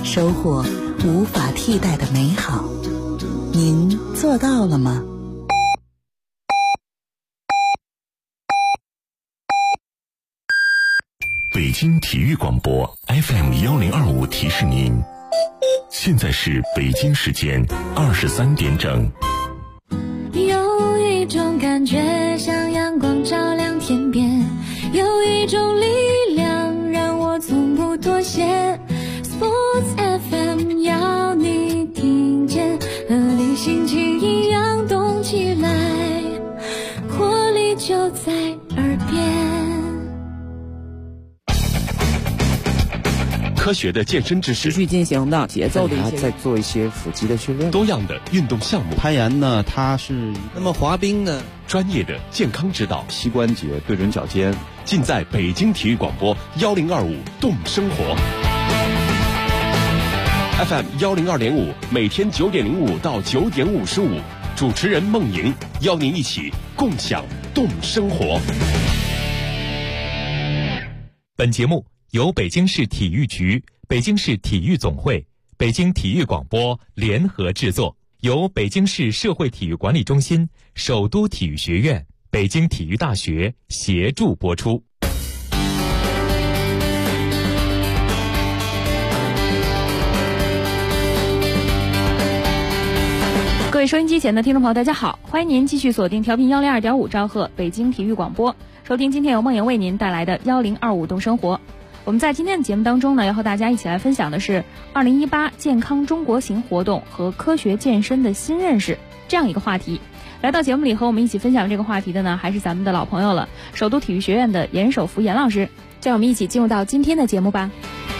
收获无法替代的美好。您做到了吗？ 北京体育广播 FM1025 提示您，现在是北京时间23点整。 有一种感觉像阳光照亮天边，有一种力量让我从不妥协。 Sports FM 要你听见，和你心情一样动起来，活力就在耳边。 科学的健身知识， 持续进行的节奏的一些， 再做一些腹肌的训练， 多样的运动项目， 攀岩呢，它是那么滑冰呢， 专业的健康指导， 膝关节对准脚尖， 尽在北京体育广播1025动生活 FM102.5，每天9点05到9点55，主持人孟莹邀您一起共享动生活。 本节目由北京市体育局、北京市体育总会、北京体育广播联合制作，由北京市社会体育管理中心、首都体育学院、北京体育大学协助播出。 各位收音机前的听众朋友，大家好，欢迎您继续锁定调频102.5兆赫北京体育广播，收听今天由梦莹为您带来的1025动生活。我们在今天的节目当中呢，要和大家一起来分享的是2018健康中国行活动和科学健身的新认识这样一个话题。来到节目里和我们一起分享这个话题的呢，还是咱们的老朋友了，首都体育学院的严守福严老师。让我们一起进入到今天的节目吧。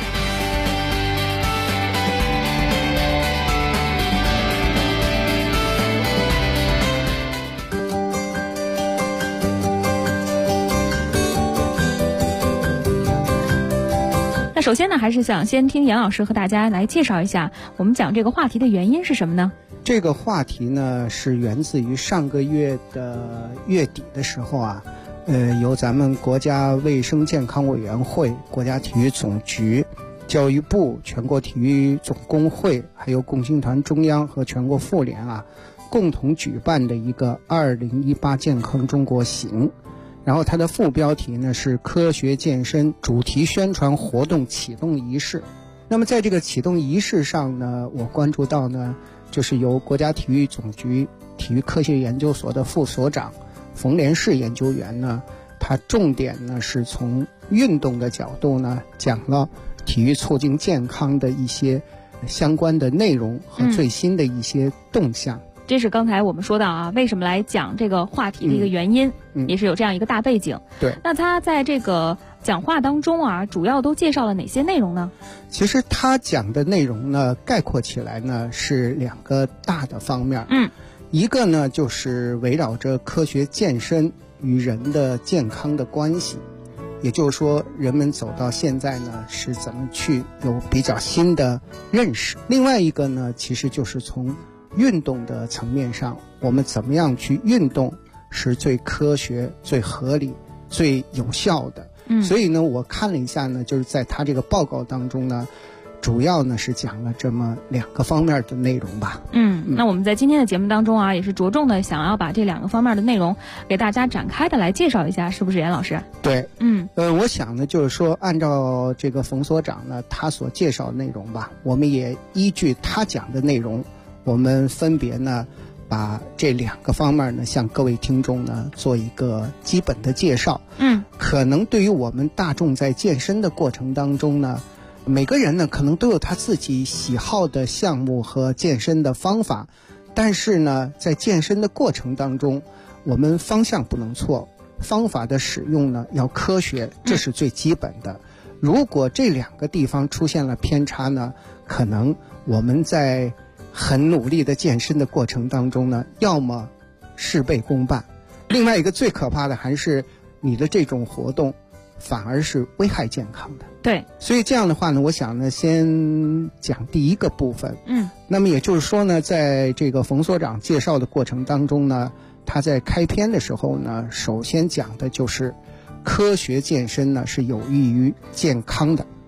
那首先呢，还是想先听严老师和大家来介绍一下我们讲这个话题的原因是什么呢？ 这个话题呢是源自于上个月的月底的时候啊，由咱们国家卫生健康委员会、国家体育总局、教育部、全国体育总工会，还有共青团中央和全国妇联啊，共同举办的一个2018健康中国行。然后它的副标题呢是科学健身主题宣传活动启动仪式。那么在这个启动仪式上呢，我关注到呢，就是由国家体育总局体育科学研究所的副所长冯连士研究员呢，他重点呢是从运动的角度呢，讲了体育促进健康的一些相关的内容和最新的一些动向。 这是刚才我们说到啊，为什么来讲这个话题的一个原因，也是有这样一个大背景。 对， 那他在这个讲话当中啊，主要都介绍了哪些内容呢？ 其实他讲的内容呢，概括起来呢是两个大的方面。一个呢就是围绕着科学健身与人的健康的关系，也就是说人们走到现在呢是怎么去有比较新的认识。另外一个呢，其实就是从运动的层面上，我们怎么样去运动是最科学、最合理、最有效的。所以呢，我看了一下呢，就是在他这个报告当中呢，主要呢是讲了这么两个方面的内容吧。 那我们在今天的节目当中啊，也是着重的想要把这两个方面的内容给大家展开的来介绍一下，是不是严老师？ 对，我想呢，就是说按照这个冯所长呢他所介绍的内容吧，我们也依据他讲的内容，我们分别呢把这两个方面呢向各位听众呢做一个基本的介绍。可能对于我们大众在健身的过程当中呢，每个人呢可能都有他自己喜好的项目和健身的方法，但是呢在健身的过程当中，我们方向不能错，方法的使用呢要科学，这是最基本的。如果这两个地方出现了偏差呢，可能我们在很努力的健身的过程当中呢，要么事倍功半，另外一个最可怕的还是你的这种活动反而是危害健康的。 对， 所以这样的话呢，我想呢先讲第一个部分。那么也就是说呢，在这个冯所长介绍的过程当中呢，他在开篇的时候呢，首先讲的就是科学健身呢是有益于健康的。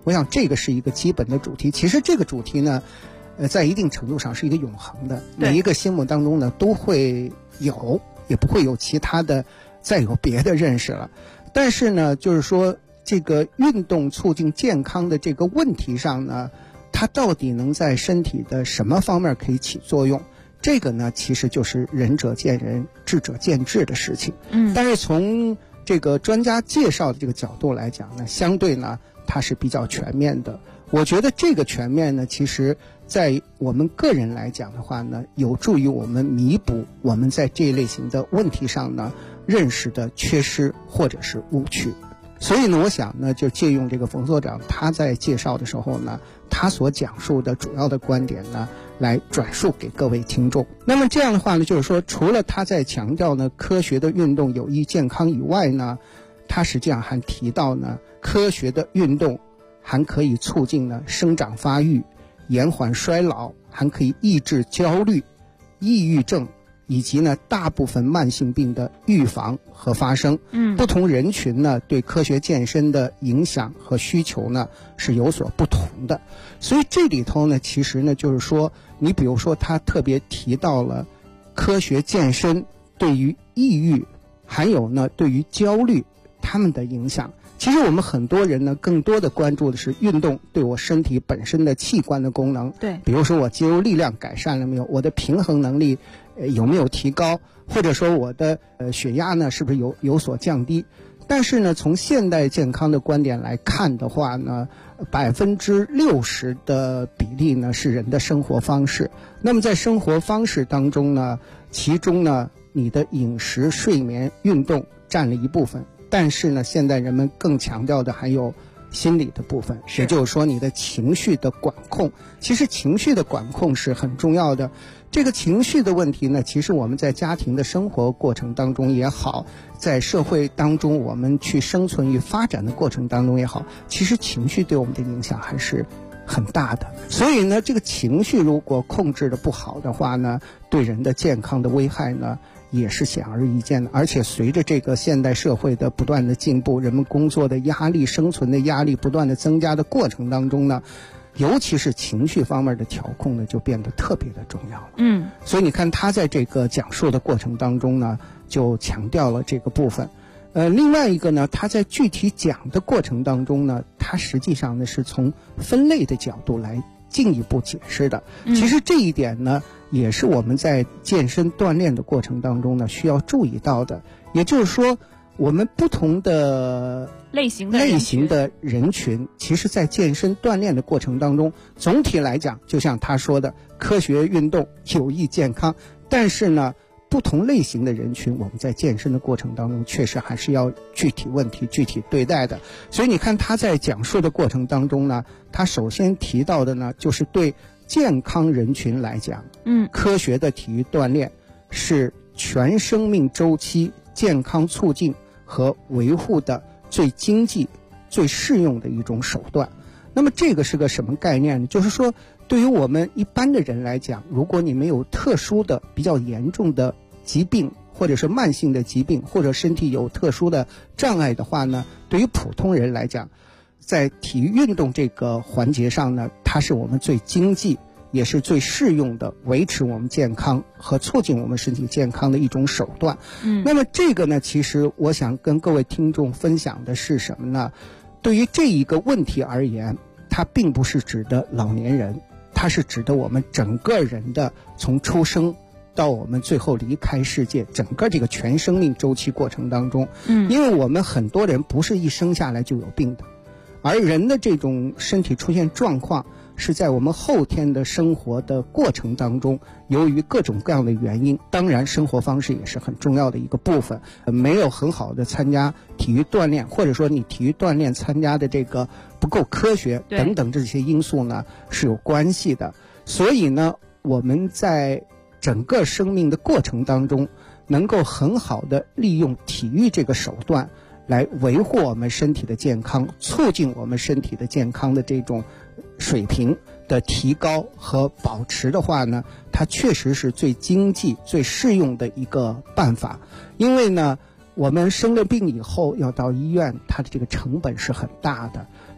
我想这个是一个基本的主题。其实这个主题呢，在一定程度上是一个永恒的，每一个心目当中呢都会有，也不会有其他的再有别的认识了。但是呢，就是说这个运动促进健康的这个问题上呢，它到底能在身体的什么方面可以起作用？这个呢，其实就是仁者见仁，智者见智的事情。但是从这个专家介绍的这个角度来讲呢，相对呢它是比较全面的。我觉得这个全面呢，其实在我们个人来讲的话呢，有助于我们弥补我们在这一类型的问题上呢认识的缺失或者是误区。所以呢，我想呢，就借用这个冯所长他在介绍的时候呢，他所讲述的主要的观点呢，来转述给各位听众。那么这样的话呢，就是说，除了他在强调呢科学的运动有益健康以外呢，他实际上还提到呢，科学的运动还可以促进呢生长发育，延缓衰老，还可以抑制焦虑、抑郁症以及呢大部分慢性病的预防和发生。不同人群呢对科学健身的影响和需求呢是有所不同的。所以这里头呢，其实呢就是说，你比如说他特别提到了科学健身对于抑郁还有呢对于焦虑他们的影响。其实我们很多人呢更多的关注的是运动对我身体本身的器官的功能，对，比如说我肌肉力量改善了没有，我的平衡能力有没有提高，或者说我的血压呢是不是有所降低。但是呢，从现代健康的观点来看的话呢，60%的比例呢是人的生活方式。那么在生活方式当中呢，其中呢你的饮食、睡眠、运动占了一部分，但是呢现在人们更强调的还有心理的部分，也就是说你的情绪的管控。其实情绪的管控是很重要的。这个情绪的问题呢，其实我们在家庭的生活过程当中也好，在社会当中我们去生存与发展的过程当中也好，其实情绪对我们的影响还是很大的。所以呢，这个情绪如果控制的不好的话呢，对人的健康的危害呢也是显而易见的。而且随着这个现代社会的不断的进步，人们工作的压力、生存的压力不断的增加的过程当中呢，尤其是情绪方面的调控呢，就变得特别的重要了。所以你看他在这个讲述的过程当中呢，就强调了这个部分。另外一个呢，他在具体讲的过程当中呢，他实际上呢是从分类的角度来进一步解释的。其实这一点呢，也是我们在健身锻炼的过程当中呢需要注意到的。也就是说，我们不同的类型的人群，其实在健身锻炼的过程当中，总体来讲，就像他说的，科学运动有益健康，但是呢，不同类型的人群，我们在健身的过程当中，确实还是要具体问题具体对待的。所以你看他在讲述的过程当中呢，他首先提到的呢，就是对健康人群来讲，科学的体育锻炼是全生命周期健康促进和维护的最经济、最适用的一种手段。那么这个是个什么概念呢？就是说，对于我们一般的人来讲，如果你没有特殊的、比较严重的疾病，或者是慢性的疾病，或者身体有特殊的障碍的话呢，对于普通人来讲，在体育运动这个环节上呢，它是我们最经济也是最适用的维持我们健康和促进我们身体健康的一种手段。那么这个呢，其实我想跟各位听众分享的是什么呢？对于这一个问题而言，它并不是指的老年人，它是指的我们整个人的从出生到我们最后离开世界，整个这个全生命周期过程当中。因为我们很多人不是一生下来就有病的，而人的这种身体出现状况是在我们后天的生活的过程当中，由于各种各样的原因，当然生活方式也是很重要的一个部分，没有很好的参加体育锻炼，或者说你体育锻炼参加的这个不够科学等等这些因素呢是有关系的。所以呢，我们在整个生命的过程当中能够很好的利用体育这个手段来维护我们身体的健康，促进我们身体的健康的这种水平的提高和保持的话呢，它确实是最经济最适用的一个办法。因为呢，我们生了病以后要到医院，它的这个成本是很大的，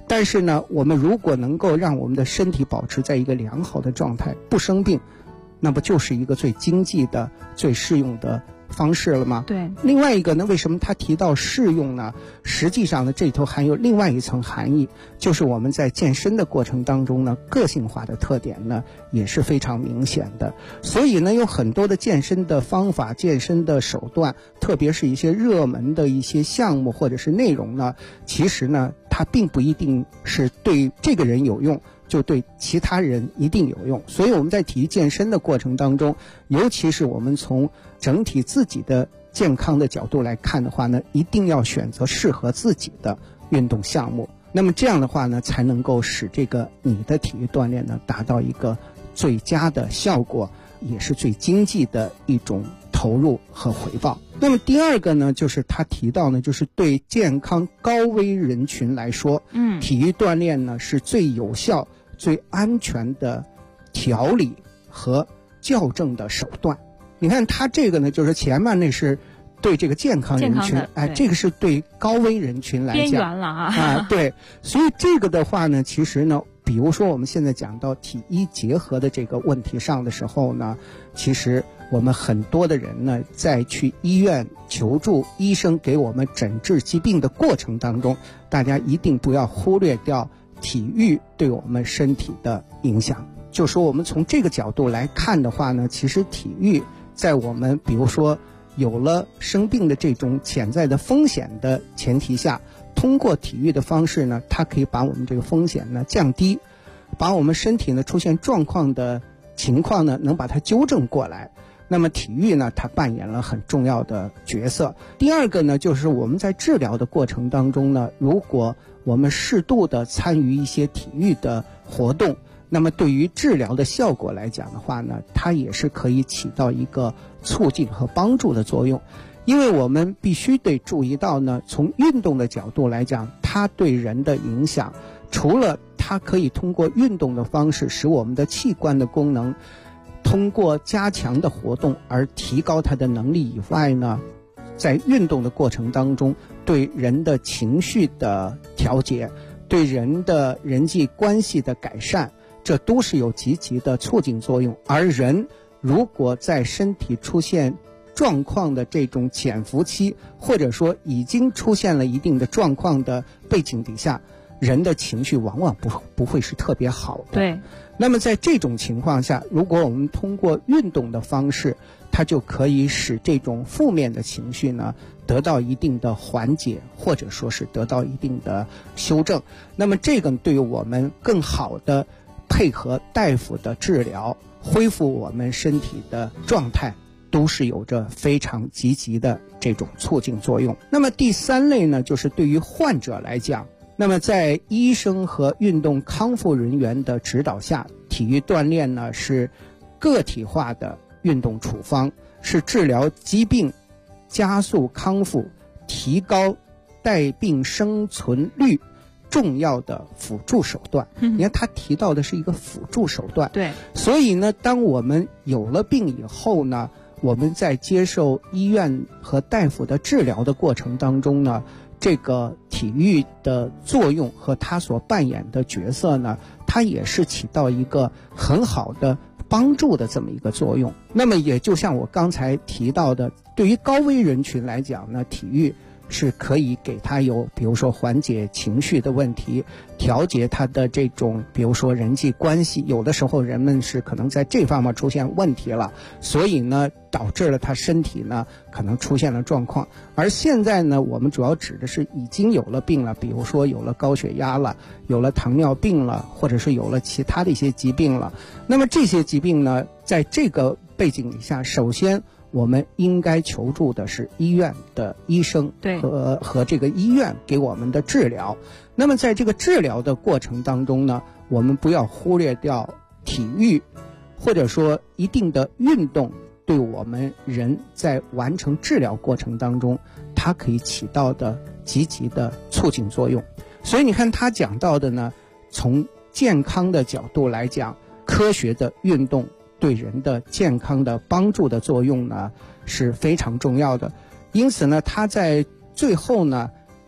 但是呢，我们如果能够让我们的身体保持在一个良好的状态，不生病，那不就是一个最经济的、最适用的方式了吗？ 对。 另外一个呢，为什么他提到适用呢？实际上呢，这里头含有另外一层含义，就是我们在健身的过程当中呢，个性化的特点呢也是非常明显的。所以呢，有很多的健身的方法、健身的手段，特别是一些热门的一些项目或者是内容呢，其实呢，它并不一定是对这个人有用，就对其他人一定有用。所以我们在体育健身的过程当中，尤其是我们从整体自己的健康的角度来看的话呢，一定要选择适合自己的运动项目。那么这样的话呢，才能够使这个你的体育锻炼呢达到一个最佳的效果，也是最经济的一种投入和回报。那么第二个呢，就是他提到呢，就是对健康高危人群来说，体育锻炼呢是最有效、最安全的调理和校正的手段。你看他这个呢，就是前面那是对这个健康人群，这个是对高危人群来讲边缘了啊。 对，所以这个的话呢，其实呢，比如说我们现在讲到体医结合的这个问题上的时候呢，其实我们很多的人呢，在去医院求助医生给我们诊治疾病的过程当中，大家一定不要忽略掉体育对我们身体的影响。就说我们从这个角度来看的话呢，其实体育在我们比如说有了生病的这种潜在的风险的前提下，通过体育的方式呢，它可以把我们这个风险呢降低，把我们身体呢出现状况的情况呢能把它纠正过来。那么体育呢，它扮演了很重要的角色。第二个呢，就是我们在治疗的过程当中呢，如果我们适度的参与一些体育的活动，那么对于治疗的效果来讲的话呢，它也是可以起到一个促进和帮助的作用。因为我们必须得注意到呢，从运动的角度来讲，它对人的影响，除了它可以通过运动的方式使我们的器官的功能通过加强的活动而提高它的能力以外呢，在运动的过程当中，对人的情绪的调节，对人的人际关系的改善，这都是有积极的促进作用。而人如果在身体出现状况的这种潜伏期，或者说已经出现了一定的状况的背景底下，人的情绪往往不会是特别好的。 对。 那么在这种情况下，如果我们通过运动的方式，它就可以使这种负面的情绪呢得到一定的缓解，或者说是得到一定的修正。那么这个对于我们更好的配合大夫的治疗，恢复我们身体的状态，都是有着非常积极的这种促进作用。那么第三类呢，就是对于患者来讲，那么在医生和运动康复人员的指导下，体育锻炼呢是个体化的运动处方，是治疗疾病、加速康复、提高带病生存率重要的辅助手段。你看他提到的是一个辅助手段。 对。 所以呢，当我们有了病以后呢，我们在接受医院和大夫的治疗的过程当中呢，这个体育的作用和它所扮演的角色呢，它也是起到一个很好的帮助的这么一个作用。那么也就像我刚才提到的，对于高危人群来讲呢，体育是可以给他有比如说缓解情绪的问题，调节他的这种比如说人际关系，有的时候人们是可能在这方面出现问题了，所以呢导致了他身体呢可能出现了状况。而现在呢，我们主要指的是已经有了病了，比如说有了高血压了，有了糖尿病了，或者是有了其他的一些疾病了。那么这些疾病呢，在这个背景底下，首先我们应该求助的是医院的医生和这个医院给我们的治疗。那么在这个治疗的过程当中呢，我们不要忽略掉体育或者说一定的运动对我们人在完成治疗过程当中它可以起到的积极的促进作用。所以你看他讲到的呢，从健康的角度来讲，科学的运动对人的健康的帮助的作用呢是非常重要的。因此呢，他在最后呢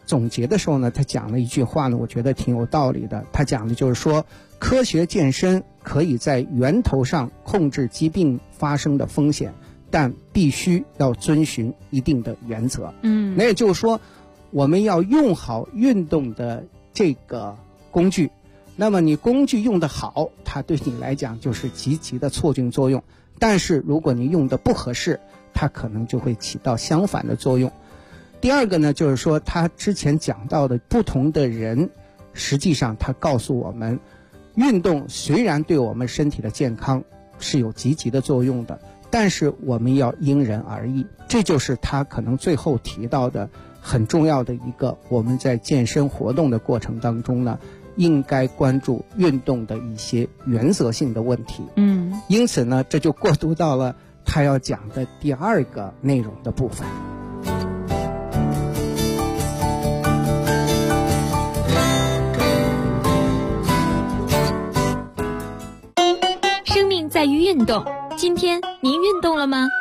总结的时候呢，他讲了一句话呢，我觉得挺有道理的。他讲的就是说，科学健身可以在源头上控制疾病发生的风险，但必须要遵循一定的原则。那也就是说，我们要用好运动的这个工具。那么你工具用得好，它对你来讲就是积极的促进作用。但是如果你用的不合适，它可能就会起到相反的作用。第二个呢，就是说他之前讲到的不同的人，实际上他告诉我们，运动虽然对我们身体的健康是有积极的作用的，但是我们要因人而异。这就是他可能最后提到的很重要的一个，我们在健身活动的过程当中呢，应该关注运动的一些原则性的问题。因此呢，这就过渡到了他要讲的第二个内容的部分。 生命在于运动，今天您运动了吗？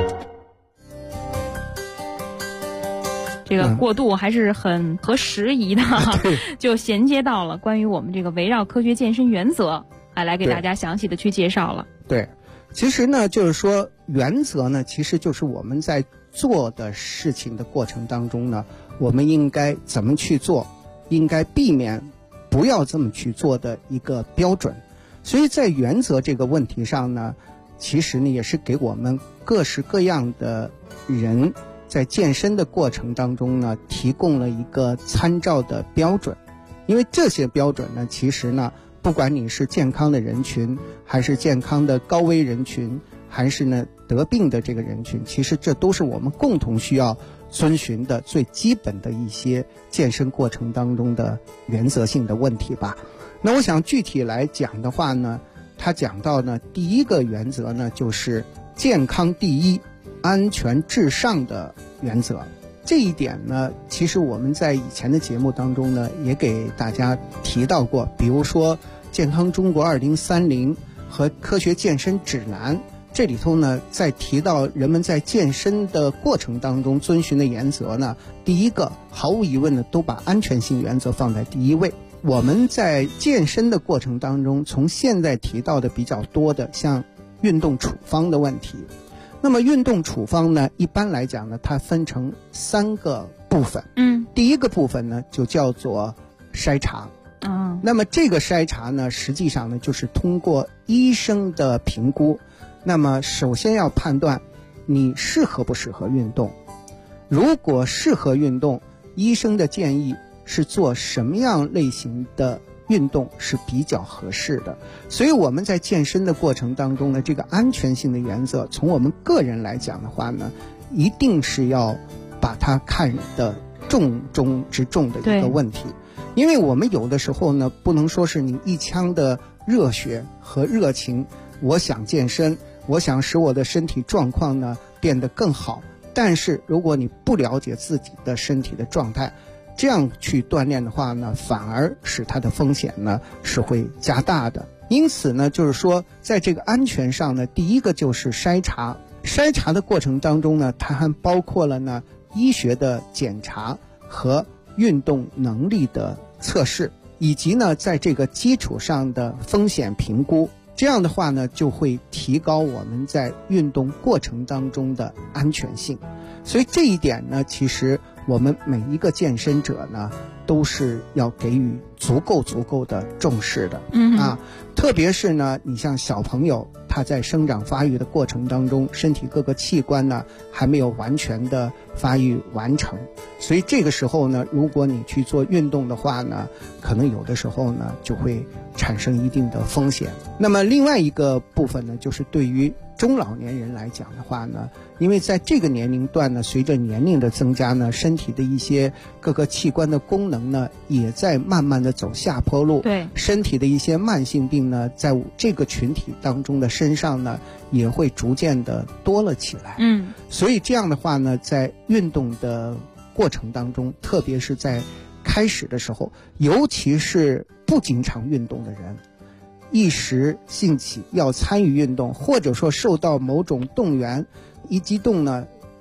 这个过渡还是很合时宜的，就衔接到了关于我们这个围绕科学健身原则，来给大家详细的去介绍了。 对，其实呢，就是说原则呢，其实就是我们在做的事情的过程当中呢，我们应该怎么去做，应该避免不要这么去做的一个标准。所以在原则这个问题上呢，其实呢也是给我们各式各样的人在健身的过程当中呢，提供了一个参照的标准。因为这些标准呢，其实呢，不管你是健康的人群，还是健康的高危人群，还是呢得病的这个人群，其实这都是我们共同需要遵循的最基本的一些健身过程当中的原则性的问题吧。那我想具体来讲的话呢，他讲到呢，第一个原则呢，就是健康第一，安全至上的原则。这一点呢，其实我们在以前的节目当中呢，也给大家提到过，比如说健康中国2030和科学健身指南，这里头呢，在提到人们在健身的过程当中遵循的原则呢，第一个毫无疑问的都把安全性原则放在第一位。我们在健身的过程当中，从现在提到的比较多的像运动处方的问题。那么运动处方呢，一般来讲呢，它分成3个部分。第一个部分呢，就叫做筛查。那么这个筛查呢，实际上呢，就是通过医生的评估，那么首先要判断你适合不适合运动。如果适合运动，医生的建议是做什么样类型的运动是比较合适的。所以我们在健身的过程当中呢，这个安全性的原则，从我们个人来讲的话呢，一定是要把它看得重中之重的一个问题。因为我们有的时候呢，不能说是你一腔的热血和热情，我想健身，我想使我的身体状况呢变得更好，但是如果你不了解自己的身体的状态，这样去锻炼的话呢，反而使它的风险呢是会加大的。因此呢，就是说在这个安全上呢，第一个就是筛查。筛查的过程当中呢，它还包括了呢医学的检查和运动能力的测试，以及呢在这个基础上的风险评估。这样的话呢，就会提高我们在运动过程当中的安全性。所以这一点呢，其实我们每一个健身者呢，都是要给予足够的重视的。特别是呢，你像小朋友，他在生长发育的过程当中，身体各个器官呢还没有完全的发育完成，所以这个时候呢，如果你去做运动的话呢，可能有的时候呢就会产生一定的风险。那么另外一个部分呢，就是对于中老年人来讲的话呢，因为在这个年龄段呢，随着年龄的增加呢，身体的一些各个器官的功能呢，也在慢慢的走下坡路。 对， 身体的一些慢性病呢，在这个群体当中的身上呢，也会逐渐的多了起来。所以这样的话呢，在运动的过程当中，特别是在开始的时候，尤其是不经常运动的人，一时兴起要参与运动，或者说受到某种动员，一激动呢，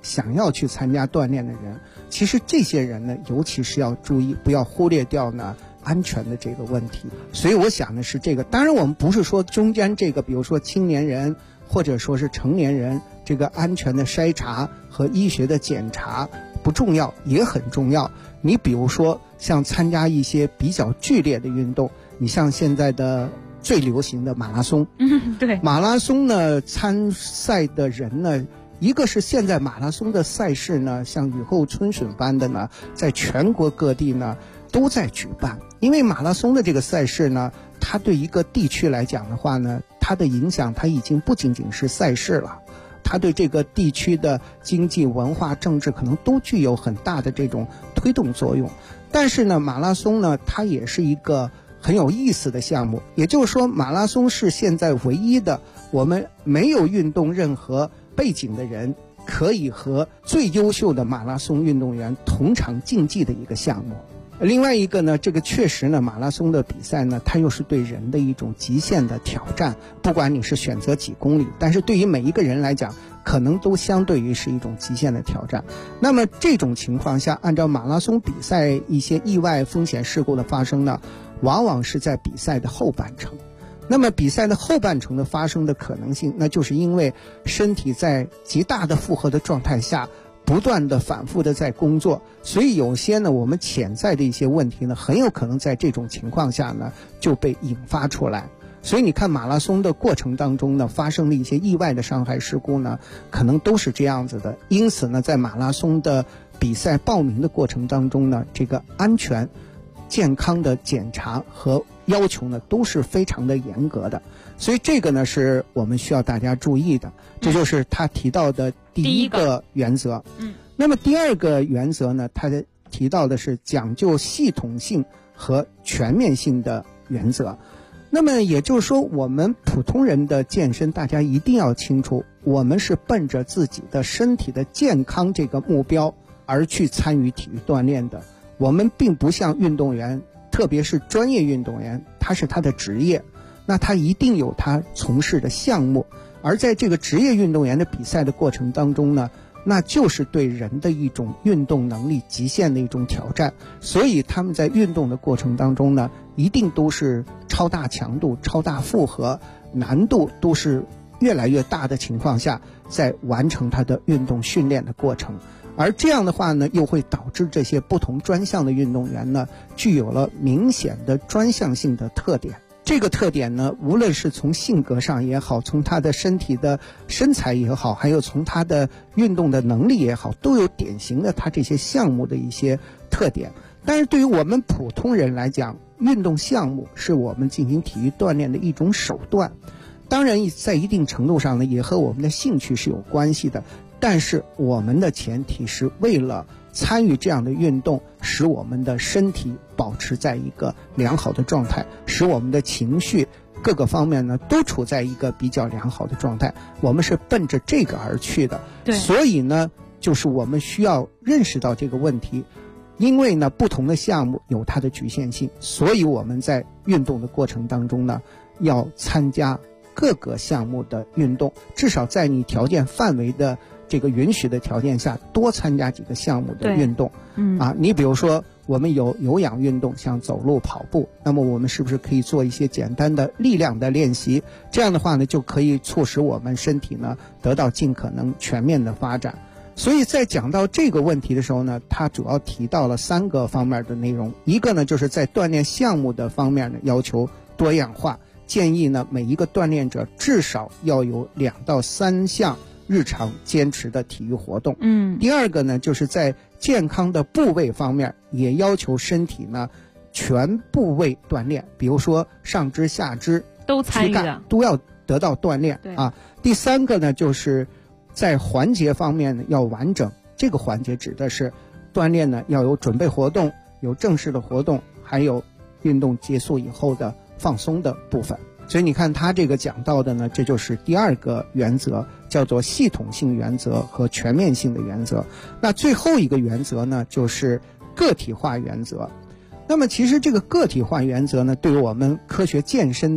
想要去参加锻炼的人，其实这些人呢，尤其是要注意，不要忽略掉呢安全的这个问题。所以我想的是这个，当然我们不是说中间这个，比如说青年人或者说是成年人，这个安全的筛查和医学的检查不重要，也很重要。你比如说像参加一些比较剧烈的运动，你像现在的最流行的马拉松， 对， 马拉松呢参赛的人呢，一个是现在马拉松的赛事呢，像雨后春笋般的呢，在全国各地呢都在举办。因为马拉松的这个赛事呢，它对一个地区来讲的话呢，它的影响它已经不仅仅是赛事了，它对这个地区的经济、文化、政治可能都具有很大的这种推动作用。但是呢，马拉松呢，它也是一个很有意思的项目，也就是说，马拉松是现在唯一的我们没有运动任何背景的人可以和最优秀的马拉松运动员同场竞技的一个项目。另外一个呢，这个确实呢，马拉松的比赛呢，它又是对人的一种极限的挑战，不管你是选择几公里，但是对于每一个人来讲，可能都相对于是一种极限的挑战。那么这种情况下，按照马拉松比赛一些意外风险事故的发生呢，往往是在比赛的后半程。那么比赛的后半程的发生的可能性，那就是因为身体在极大的负荷的状态下不断的反复的在工作，所以有些呢我们潜在的一些问题呢，很有可能在这种情况下呢就被引发出来。所以你看马拉松的过程当中呢，发生的一些意外的伤害事故呢，可能都是这样子的。因此呢，在马拉松的比赛报名的过程当中呢，这个安全健康的检查和要求呢都是非常的严格的。所以这个呢是我们需要大家注意的，这就是他提到的第一个原则。那么第二个原则呢，他提到的是讲究系统性和全面性的原则。那么也就是说，我们普通人的健身，大家一定要清楚，我们是奔着自己的身体的健康这个目标而去参与体育锻炼的。我们并不像运动员，特别是专业运动员，他是他的职业，那他一定有他从事的项目，而在这个职业运动员的比赛的过程当中呢，那就是对人的一种运动能力极限的一种挑战。所以他们在运动的过程当中呢，一定都是超大强度、超大负荷，难度都是越来越大的情况下，在完成他的运动训练的过程。而这样的话呢，又会导致这些不同专项的运动员呢，具有了明显的专项性的特点。这个特点呢，无论是从性格上也好，从他的身体的身材也好，还有从他的运动的能力也好，都有典型的他这些项目的一些特点。但是对于我们普通人来讲，运动项目是我们进行体育锻炼的一种手段，当然在一定程度上呢，也和我们的兴趣是有关系的。但是我们的前提是为了参与这样的运动，使我们的身体保持在一个良好的状态，使我们的情绪各个方面呢都处在一个比较良好的状态，我们是奔着这个而去的。所以呢，就是我们需要认识到这个问题，因为呢不同的项目有它的局限性，所以我们在运动的过程当中呢，要参加各个项目的运动，至少在你条件范围的这个允许的条件下，多参加几个项目的运动。你比如说我们有有氧运动，像走路、跑步，那么我们是不是可以做一些简单的力量的练习？这样的话呢，就可以促使我们身体呢得到尽可能全面的发展。所以在讲到这个问题的时候呢，他主要提到了3个方面的内容。一个呢，就是在锻炼项目的方面呢，要求多样化，建议呢每一个锻炼者至少要有2到3项日常坚持的体育活动。第二个呢，就是在健康的部位方面，也要求身体呢全部位锻炼，比如说上肢、下肢都参与的， 都要得到锻炼啊。第3个呢，就是在环节方面呢要完整，这个环节指的是锻炼呢要有准备活动，有正式的活动，还有运动结束以后的放松的部分。所以你看他这个讲到的呢，这就是第2个原则，叫做系统性原则和全面性的原则。那最后一个原则呢，就是个体化原则。那么其实这个个体化原则呢，对于我们科学健身的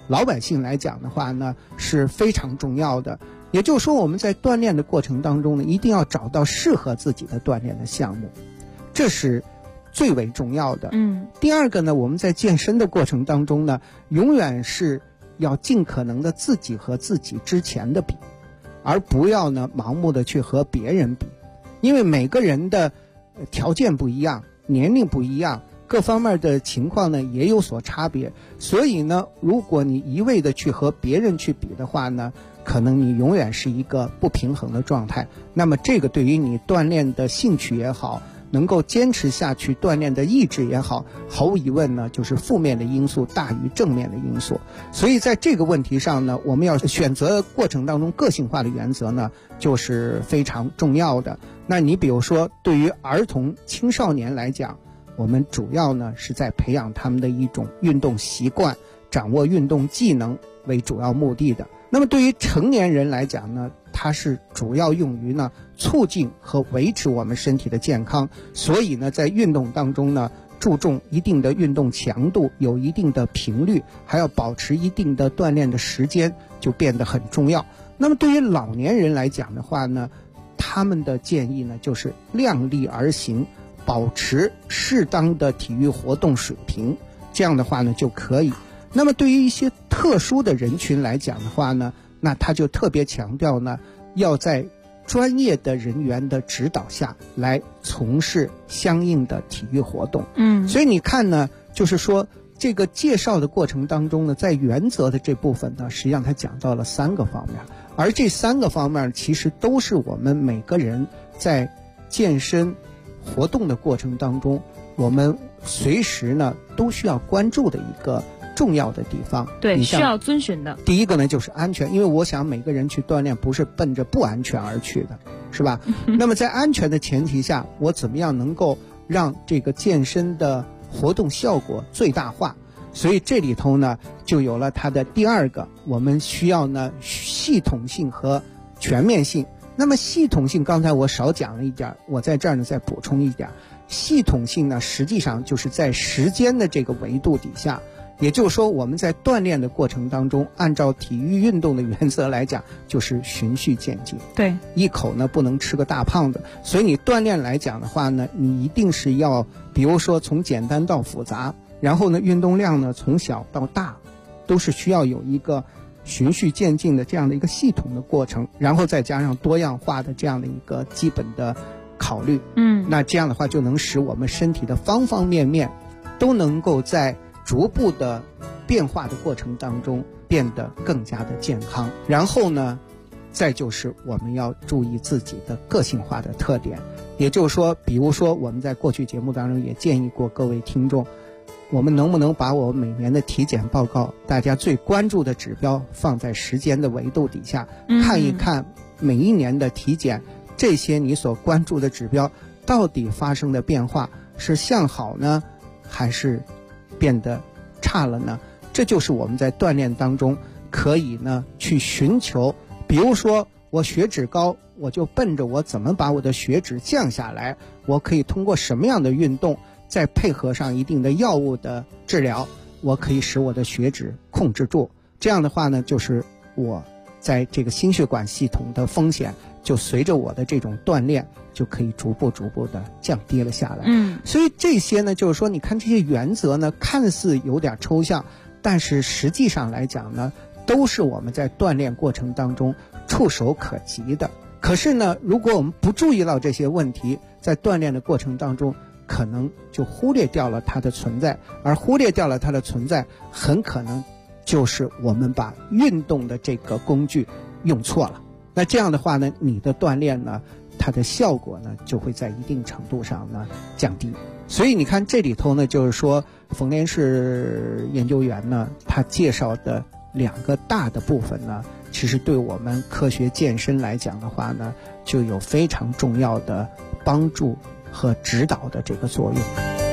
老百姓来讲的话呢是非常重要的。也就是说，我们在锻炼的过程当中呢，一定要找到适合自己的锻炼的项目，这是最为重要的。第二个呢，我们在健身的过程当中呢，永远是要尽可能的自己和自己之前的比，而不要呢盲目的去和别人比，因为每个人的条件不一样，年龄不一样，各方面的情况呢也有所差别，所以呢，如果你一味的去和别人去比的话呢，可能你永远是一个不平衡的状态。那么这个对于你锻炼的兴趣也好，能够坚持下去锻炼的意志也好，毫无疑问呢，就是负面的因素大于正面的因素。所以在这个问题上呢，我们要选择过程当中个性化的原则呢，就是非常重要的。那你比如说，对于儿童青少年来讲，我们主要呢是在培养他们的一种运动习惯，掌握运动技能为主要目的的。那么对于成年人来讲呢，它是主要用于呢促进和维持我们身体的健康，所以呢在运动当中呢注重一定的运动强度，有一定的频率，还要保持一定的锻炼的时间，就变得很重要。那么对于老年人来讲的话呢，他们的建议呢就是量力而行，保持适当的体育活动水平，这样的话呢就可以。那么对于一些特殊的人群来讲的话呢，那他就特别强调呢，要在专业的人员的指导下来从事相应的体育活动。所以你看呢，就是说这个介绍的过程当中呢，在原则的这部分呢，实际上他讲到了3个方面，而这3个方面其实都是我们每个人在健身活动的过程当中，我们随时呢都需要关注的一个重要的地方。 对，需要遵循的。 第一个呢就是安全，因为我想每个人去锻炼不是奔着不安全而去的，是吧？那么在安全的前提下，我怎么样能够让这个健身的活动效果最大化？所以这里头呢就有了它的第2个，我们需要呢系统性和全面性。那么系统性刚才我少讲了一点，我在这儿呢再补充一点。系统性呢实际上就是在时间的这个维度底下，也就是说我们在锻炼的过程当中，按照体育运动的原则来讲，就是循序渐进。 对， 一口呢不能吃个大胖子。所以你锻炼来讲的话呢，你一定是要比如说从简单到复杂，然后呢运动量呢从小到大都是需要有一个循序渐进的这样的一个系统的过程，然后再加上多样化的这样的一个基本的考虑。那这样的话就能使我们身体的方方面面都能够在逐步的变化的过程当中变得更加的健康。然后呢，再就是我们要注意自己的个性化的特点，也就是说，比如说我们在过去节目当中也建议过各位听众，我们能不能把我们每年的体检报告，大家最关注的指标放在时间的维度底下，看一看每一年的体检，这些你所关注的指标到底发生的变化是向好呢，还是变得差了呢？这就是我们在锻炼当中可以呢去寻求，比如说我血脂高，我就奔着我怎么把我的血脂降下来，我可以通过什么样的运动，再配合上一定的药物的治疗，我可以使我的血脂控制住。这样的话呢，就是我在这个心血管系统的风险就随着我的这种锻炼就可以逐步的降低了下来。所以这些呢，就是说你看这些原则呢看似有点抽象，但是实际上来讲呢，都是我们在锻炼过程当中触手可及的。可是呢，如果我们不注意到这些问题，在锻炼的过程当中可能就忽略掉了它的存在，而忽略掉了它的存在，很可能就是我们把运动的这个工具用错了。那这样的话呢，你的锻炼呢，它的效果呢就会在一定程度上呢降低。所以你看这里头呢，就是说冯连士研究员呢，他介绍的2个大的部分呢，其实对我们科学健身来讲的话呢，就有非常重要的帮助和指导的这个作用。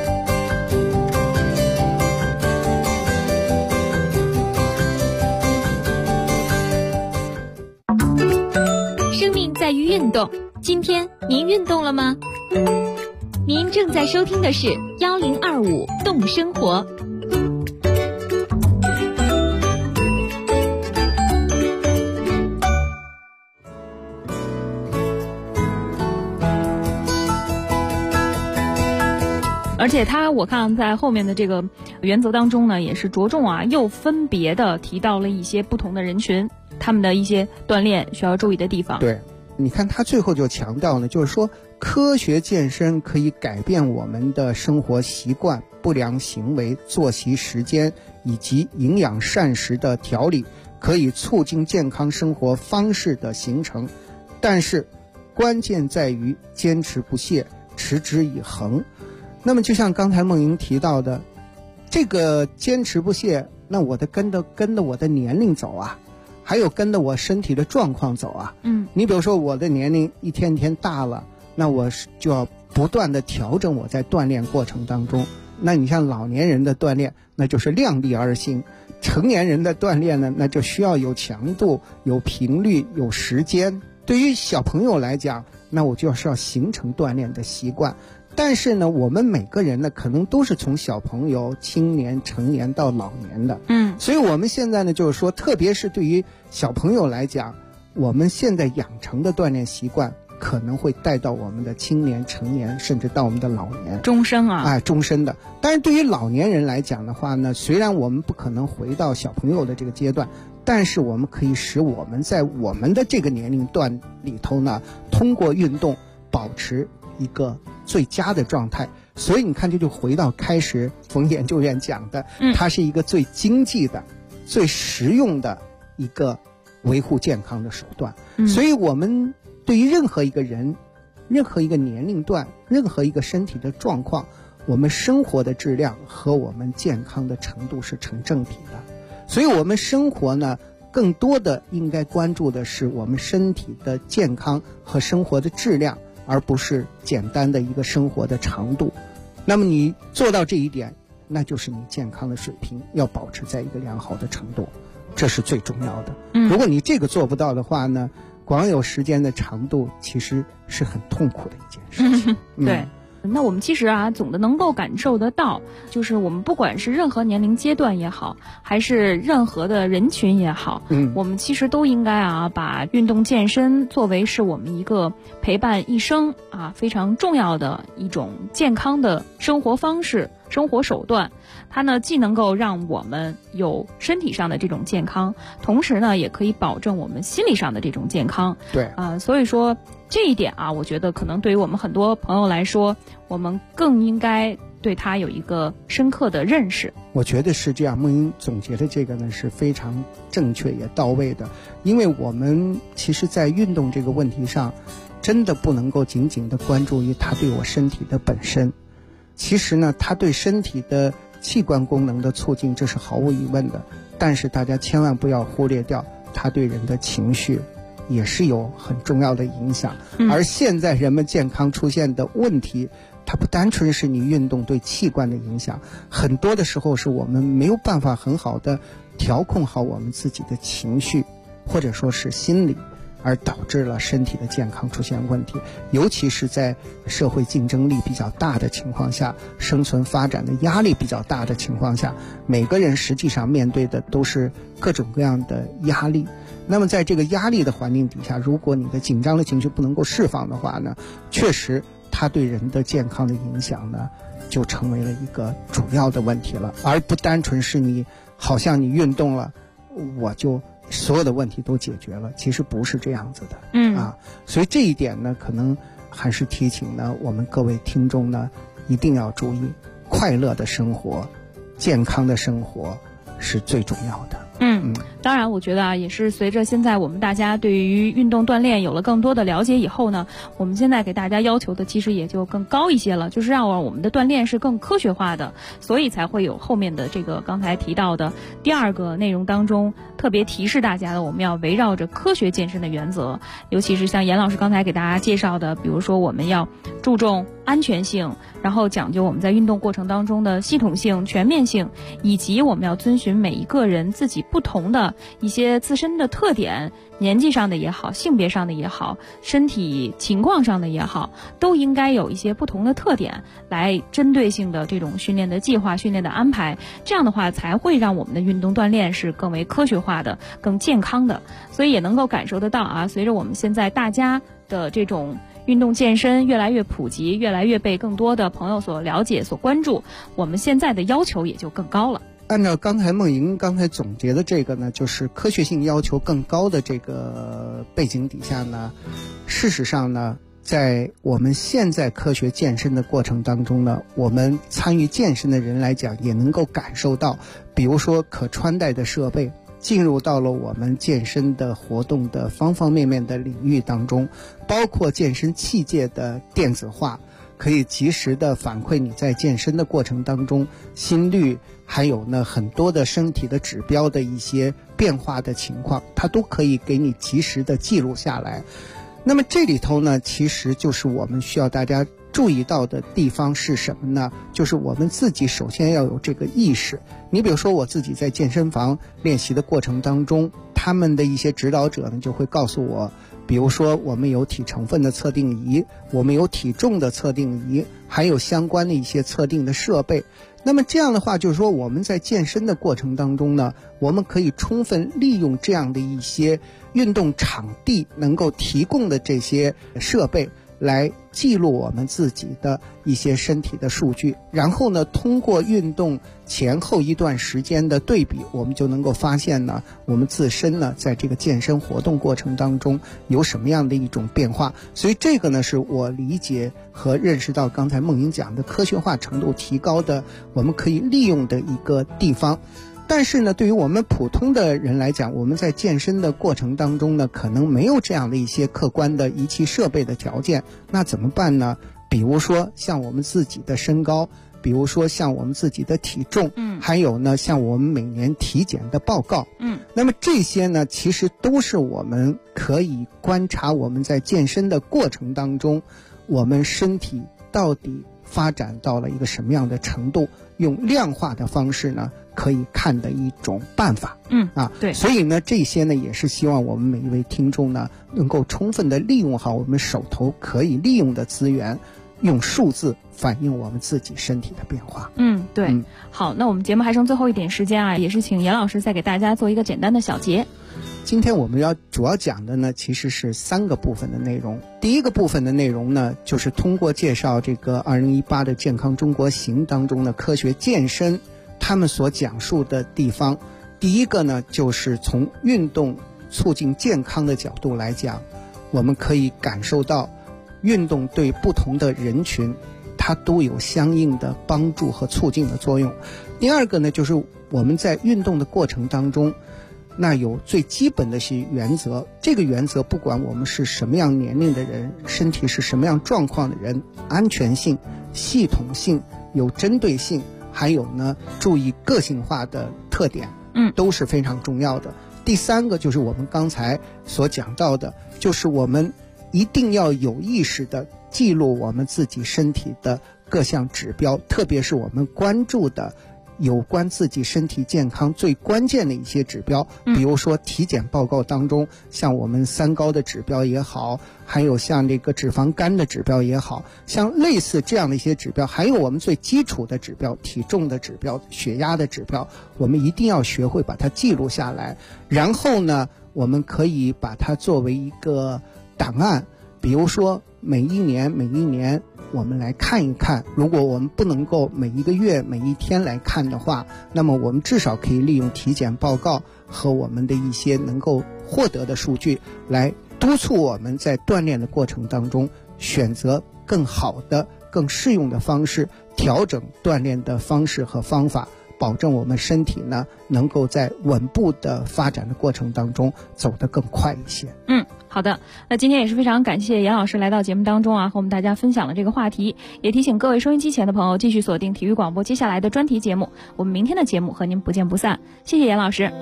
生命在于运动，今天您运动了吗？您正在收听的是1025动生活。 而且我看在后面的这个原则当中呢，也是着重又分别的提到了一些不同的人群，他们的一些锻炼需要注意的地方。 对，你看他最后就强调呢，就是说科学健身可以改变我们的生活习惯、不良行为、作息时间以及营养膳食的调理，可以促进健康生活方式的形成，但是关键在于坚持不懈，持之以恒。那么就像刚才梦莹提到的，这个坚持不懈，那我的跟着我的年龄走啊，还有跟着我身体的状况走啊。你比如说我的年龄一天一天大了，那我就要不断的调整我在锻炼过程当中。那你像老年人的锻炼，那就是量力而行；成年人的锻炼呢，那就需要有强度、有频率、有时间。对于小朋友来讲，那我就是要形成锻炼的习惯。但是呢，我们每个人呢，可能都是从小朋友、青年、成年到老年的。所以我们现在呢，就是说，特别是对于小朋友来讲，我们现在养成的锻炼习惯，可能会带到我们的青年、成年，甚至到我们的老年， 终生终身的。但是对于老年人来讲的话呢，虽然我们不可能回到小朋友的这个阶段，但是我们可以使我们在我们的这个年龄段里头呢，通过运动保持一个最佳的状态。所以你看，这就回到开始冯研究员讲的，它是一个最经济的、最实用的一个维护健康的手段。所以我们对于任何一个人、任何一个年龄段、任何一个身体的状况，我们生活的质量和我们健康的程度是成正比的。所以我们生活呢，更多的应该关注的是我们身体的健康和生活的质量，而不是简单的一个生活的长度。那么你做到这一点，那就是你健康的水平要保持在一个良好的程度，这是最重要的。如果你这个做不到的话呢，光有时间的长度其实是很痛苦的一件事情。 对。那我们其实总的能够感受得到，就是我们不管是任何年龄阶段也好，还是任何的人群也好，我们其实都应该把运动健身作为是我们一个陪伴一生非常重要的一种健康的生活方式、生活手段。它呢既能够让我们有身体上的这种健康，同时呢也可以保证我们心理上的这种健康。 对所以说这一点我觉得可能对于我们很多朋友来说，我们更应该对它有一个深刻的认识。 我觉得是这样，梦莹总结的这个呢是非常正确也到位的。因为我们其实在运动这个问题上，真的不能够仅仅的关注于它对我身体的本身，其实呢它对身体的器官功能的促进，这是毫无疑问的。但是大家千万不要忽略掉，它对人的情绪也是有很重要的影响。而现在人们健康出现的问题，它不单纯是你运动对器官的影响，很多的时候是我们没有办法很好的调控好我们自己的情绪，或者说是心理，而导致了身体的健康出现问题。尤其是在社会竞争力比较大的情况下，生存发展的压力比较大的情况下，每个人实际上面对的都是各种各样的压力。那么在这个压力的环境底下，如果你的紧张的情绪不能够释放的话呢，确实它对人的健康的影响呢，就成为了一个主要的问题了，而不单纯是你好像你运动了，我就所有的问题都解决了，其实不是这样子的。所以这一点呢，可能还是提醒呢我们各位听众呢，一定要注意，快乐的生活、健康的生活是最重要的。 当然我觉得也是随着现在我们大家对于运动锻炼有了更多的了解以后呢，我们现在给大家要求的其实也就更高一些了，就是让我们的锻炼是更科学化的，所以才会有后面的这个刚才提到的第二个内容当中特别提示大家的，我们要围绕着科学健身的原则，尤其是像严老师刚才给大家介绍的，比如说我们要注重安全性，然后讲究我们在运动过程当中的系统性、全面性，以及我们要遵循每一个人自己不同的一些自身的特点，年纪上的也好，性别上的也好，身体情况上的也好，都应该有一些不同的特点，来针对性的这种训练的计划、训练的安排，这样的话才会让我们的运动锻炼是更为科学化的、更健康的。所以也能够感受得到随着我们现在大家的这种运动健身越来越普及，越来越被更多的朋友所了解、所关注，我们现在的要求也就更高了。 按照刚才梦莹刚才总结的这个呢，就是科学性要求更高的这个背景底下呢，事实上呢，在我们现在科学健身的过程当中呢，我们参与健身的人来讲也能够感受到，比如说可穿戴的设备进入到了我们健身的活动的方方面面的领域当中，包括健身器械的电子化，可以及时的反馈你在健身的过程当中心率，还有呢很多的身体的指标的一些变化的情况，它都可以给你及时的记录下来。那么这里头呢，其实就是我们需要大家注意到的地方是什么呢？就是我们自己首先要有这个意识。你比如说我自己在健身房练习的过程当中，他们的一些指导者呢就会告诉我，比如说我们有体成分的测定仪，我们有体重的测定仪，还有相关的一些测定的设备。那么这样的话，就是说我们在健身的过程当中呢，我们可以充分利用这样的一些运动场地能够提供的这些设备来记录我们自己的一些身体的数据，然后呢，通过运动前后一段时间的对比，我们就能够发现呢，我们自身呢在这个健身活动过程当中有什么样的一种变化。所以这个呢是我理解和认识到刚才梦莹讲的科学化程度提高的我们可以利用的一个地方。但是呢，对于我们普通的人来讲，我们在健身的过程当中呢，可能没有这样的一些客观的仪器设备的条件，那怎么办呢？比如说像我们自己的身高，比如说像我们自己的体重，还有呢像我们每年体检的报告，那么这些呢其实都是我们可以观察我们在健身的过程当中，我们身体到底发展到了一个什么样的程度，用量化的方式呢可以看的一种办法。 对， 所以呢这些呢也是希望我们每一位听众呢能够充分的利用好我们手头可以利用的资源，用数字反映我们自己身体的变化。 对。好，那我们节目还剩最后一点时间啊，也是请严老师再给大家做一个简单的小结。 今天我们主要讲的呢，其实是3个部分的内容。第一个部分的内容呢，就是通过介绍这个2018的健康中国行当中的科学健身，他们所讲述的地方。第一个呢，就是从运动促进健康的角度来讲，我们可以感受到运动对不同的人群，它都有相应的帮助和促进的作用。第二个呢，就是我们在运动的过程当中，那有最基本的些原则，这个原则不管我们是什么样年龄的人，身体是什么样状况的人，安全性、系统性、有针对性，还有呢注意个性化的特点，都是非常重要的。第3个就是我们刚才所讲到的，就是我们一定要有意识的记录我们自己身体的各项指标，特别是我们关注的有关自己身体健康最关键的一些指标，比如说体检报告当中，像我们3高的指标也好，还有像这个脂肪肝的指标也好，像类似这样的一些指标，还有我们最基础的指标，体重的指标、血压的指标，我们一定要学会把它记录下来。然后呢，我们可以把它作为一个档案，比如说每一年我们来看一看，如果我们不能够每一个月每一天来看的话，那么我们至少可以利用体检报告和我们的一些能够获得的数据来督促我们在锻炼的过程当中选择更好的更适用的方式，调整锻炼的方式和方法，保证我们身体呢能够在稳步的发展的过程当中走得更快一些。 好的，那今天也是非常感谢严老师来到节目当中啊，和我们大家分享了这个话题，也提醒各位收音机前的朋友继续锁定体育广播接下来的专题节目，我们明天的节目和您不见不散。谢谢严老师。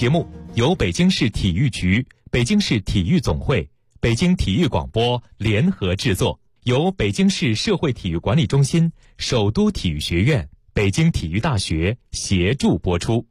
节目由北京市体育局、北京市体育总会、北京体育广播联合制作，由北京市社会体育管理中心、首都体育学院、北京体育大学协助播出。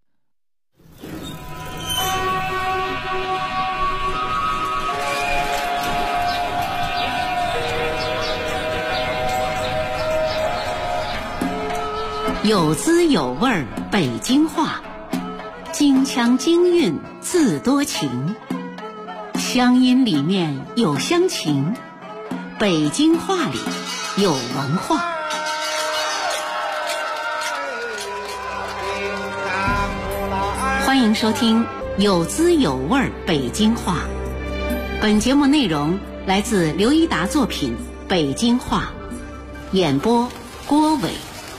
有滋有味儿北京话，京腔京韵自多情，乡音里面有乡情，北京话里有文化。欢迎收听有滋有味儿北京话。本节目内容来自刘一达作品《北京话》，演播郭伟。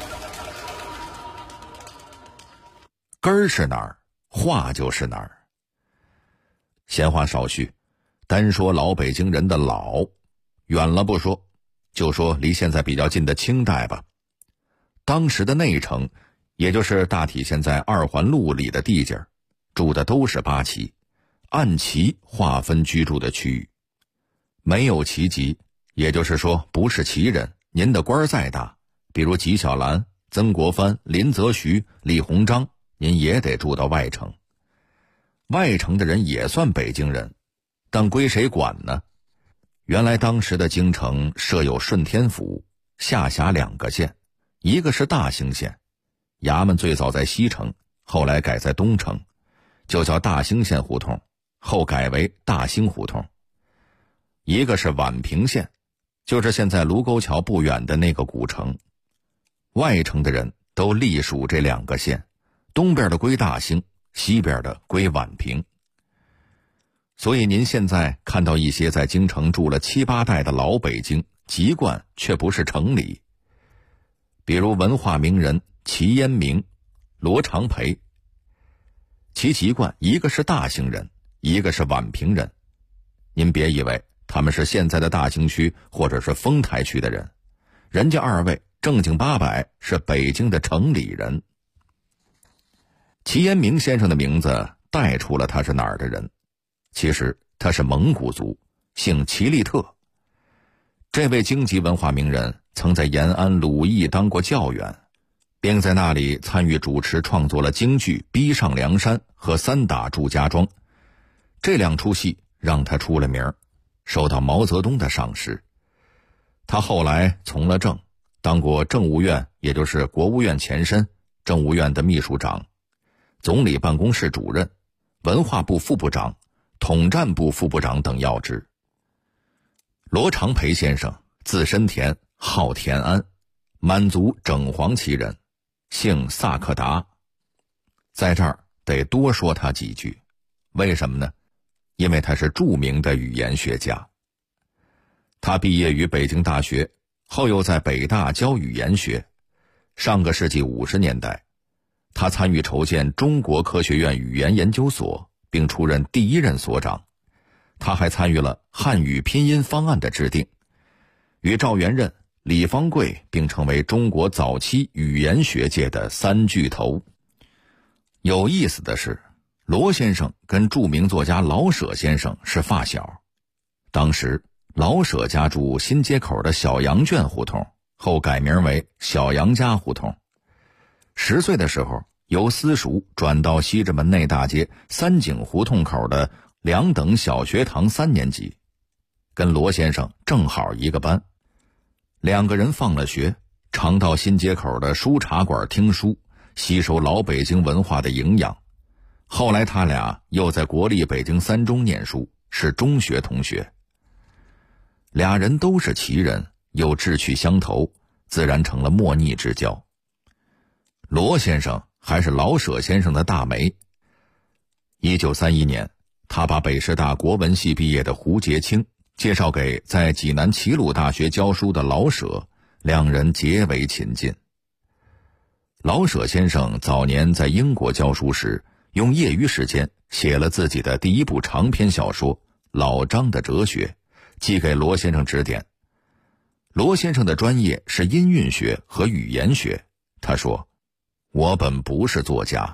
根儿是哪儿，话就是哪儿。闲话少叙，单说老北京人的老，远了不说，就说离现在比较近的清代吧。当时的内城，也就是大体现在二环路里的地界，住的都是八旗，按旗划分居住的区域。没有旗籍，也就是说不是旗人，您的官再大，比如纪晓岚、曾国藩、林则徐、李鸿章，您也得住到外城。外城的人也算北京人，但归谁管呢？原来当时的京城设有顺天府，下辖2个县，一个是大兴县，衙门最早在西城，后来改在东城，就叫大兴县胡同，后改为大兴胡同。一个是宛平县，就是现在卢沟桥不远的那个古城。外城的人都隶属这2个县，东边的归大兴，西边的归宛平。所以您现在看到一些在京城住了7、8代的老北京，籍贯却不是城里。比如文化名人齐烟明、罗长培，其籍贯一个是大兴人，一个是宛平人。您别以为他们是现在的大兴区或者是丰台区的人，人家2位正经八百是北京的城里人。齐烟明先生的名字带出了他是哪儿的人，其实他是蒙古族，姓齐利特。这位京籍文化名人曾在延安鲁艺当过教员，并在那里参与主持创作了京剧《逼上梁山》和《三打祝家庄》，这2出戏让他出了名，受到毛泽东的赏识。他后来从了政，当过政务院，也就是国务院前身政务院的秘书长，总理办公室主任，文化部副部长，统战部副部长等要职。罗长培先生字申田，号田安，满族整黄旗人，姓萨克达。在这儿得多说他几句，为什么呢？因为他是著名的语言学家。他毕业于北京大学，后又在北大教语言学。上个世纪50年代，他参与筹建中国科学院语言研究所，并出任第1任所长。他还参与了汉语拼音方案的制定，与赵元任、李方贵并成为中国早期语言学界的3巨头。有意思的是，罗先生跟著名作家老舍先生是发小。当时老舍家住新街口的小羊圈胡同，后改名为小杨家胡同。10岁的时候，由私塾转到西直门内大街三井胡同口的2等小学堂3年级，跟罗先生正好一个班。2个人放了学，常到新街口的书茶馆听书，吸收老北京文化的营养。后来他俩又在国立北京3中念书，是中学同学。俩人都是旗人，又志趣相投，自然成了莫逆之交。罗先生还是老舍先生的大媒。1931年，他把北师大国文系毕业的胡洁清介绍给在济南齐鲁大学教书的老舍，2人结为亲近。老舍先生早年在英国教书时，用业余时间写了自己的第1部长篇小说《老张的哲学》，寄给罗先生指点。罗先生的专业是音韵学和语言学，他说：“我本不是作家，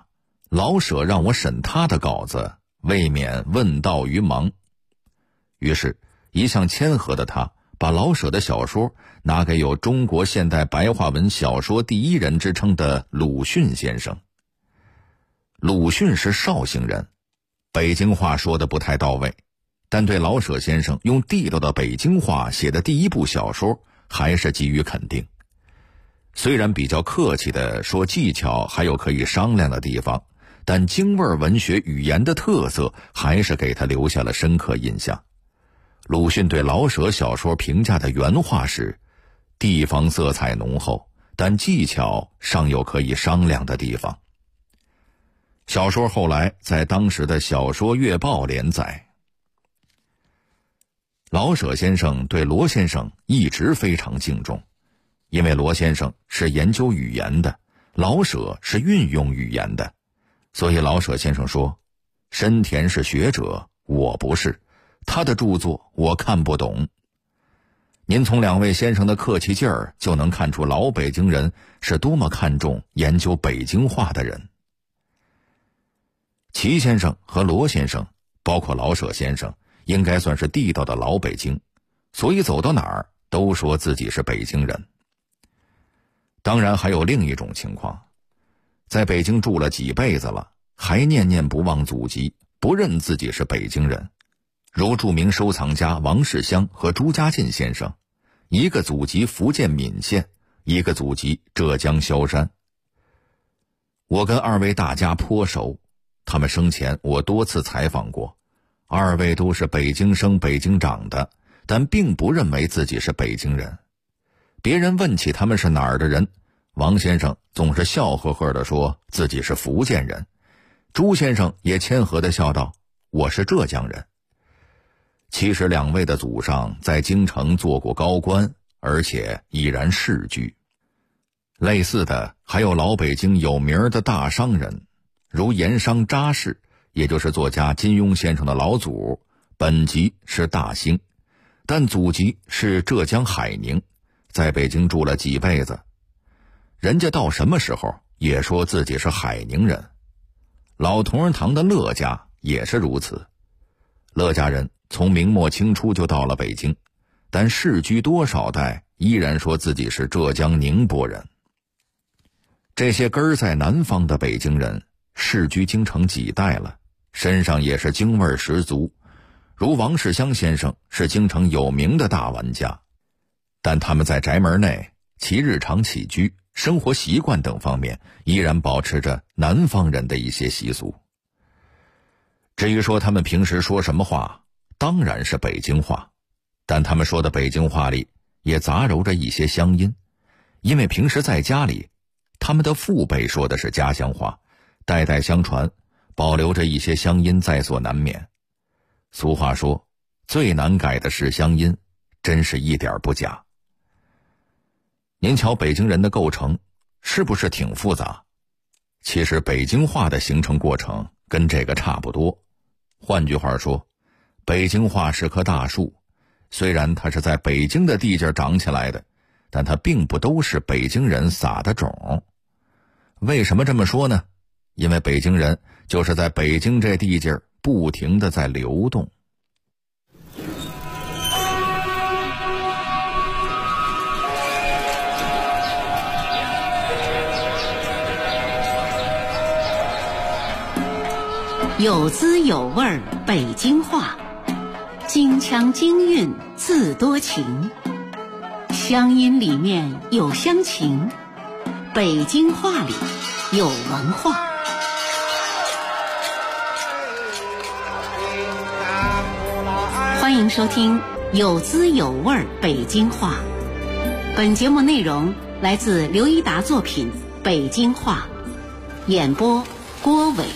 老舍让我审他的稿子，未免问道于盲。于是一向谦和的他把老舍的小说拿给有中国现代白话文小说第一人之称的鲁迅先生。鲁迅是绍兴人，北京话说的不太到位，但对老舍先生用地道的北京话写的第一部小说还是给予肯定。虽然比较客气地说技巧还有可以商量的地方，但京味文学语言的特色还是给他留下了深刻印象。鲁迅对老舍小说评价的原话是：地方色彩浓厚，但技巧尚有可以商量的地方。小说后来在当时的小说月报连载。老舍先生对罗先生一直非常敬重，因为罗先生是研究语言的，老舍是运用语言的，所以老舍先生说，深田是学者，我不是，他的著作我看不懂。您从两位先生的客气劲儿就能看出老北京人是多么看重研究北京话的人。齐先生和罗先生，包括老舍先生，应该算是地道的老北京，所以走到哪儿都说自己是北京人。当然还有另一种情况，在北京住了几辈子了，还念念不忘祖籍，不认自己是北京人，如著名收藏家王世襄和朱家进先生，一个祖籍福建闽县，一个祖籍浙江萧山。我跟二位大家颇熟，他们生前我多次采访过，二位都是北京生北京长的，但并不认为自己是北京人。别人问起他们是哪儿的人，王先生总是笑呵呵地说自己是福建人，朱先生也谦和地笑道，我是浙江人。其实两位的祖上在京城做过高官，而且已然世居。类似的还有老北京有名的大商人，如盐商查氏，也就是作家金庸先生的老祖，本籍是大兴，但祖籍是浙江海宁，在北京住了几辈子。人家到什么时候也说自己是海宁人。老同仁堂的乐家也是如此，乐家人从明末清初就到了北京，但世居多少代依然说自己是浙江宁波人。这些根儿在南方的北京人世居京城几代了，身上也是京味十足，如王世襄先生是京城有名的大玩家，但他们在宅门内其日常起居、生活习惯等方面依然保持着南方人的一些习俗。至于说他们平时说什么话，当然是北京话，但他们说的北京话里也杂糅着一些乡音，因为平时在家里他们的父辈说的是家乡话，代代相传，保留着一些乡音在所难免。俗话说，最难改的是乡音，真是一点不假。您瞧北京人的构成是不是挺复杂？其实北京话的形成过程跟这个差不多。换句话说，北京话是棵大树，虽然它是在北京的地界长起来的，但它并不都是北京人撒的种。为什么这么说呢？因为北京人就是在北京这地界不停地在流动。 有滋有味儿北京话，京腔京韵自多情，乡音里面有乡情，北京话里有文化。欢迎收听有滋有味儿北京话。本节目内容来自刘一达作品《北京话》，演播郭伟。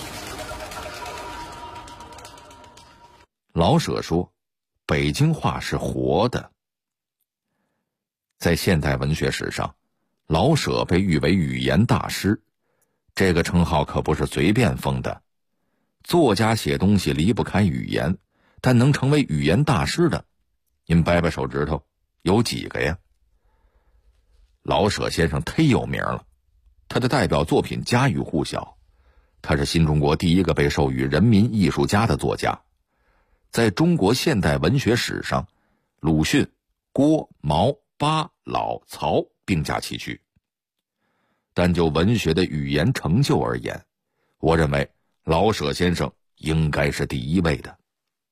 老舍说，北京话是活的。在现代文学史上，老舍被誉为语言大师，这个称号可不是随便封的。作家写东西离不开语言，但能成为语言大师的，您掰掰手指头，有几个呀？老舍先生忒有名了，他的代表作品家喻户晓， 他是新中国第一个被授予人民艺术家的作家，在中国现代文学史上，鲁迅、郭、毛、巴、老、曹并驾齐驱。但就文学的语言成就而言，我认为老舍先生应该是第一位的。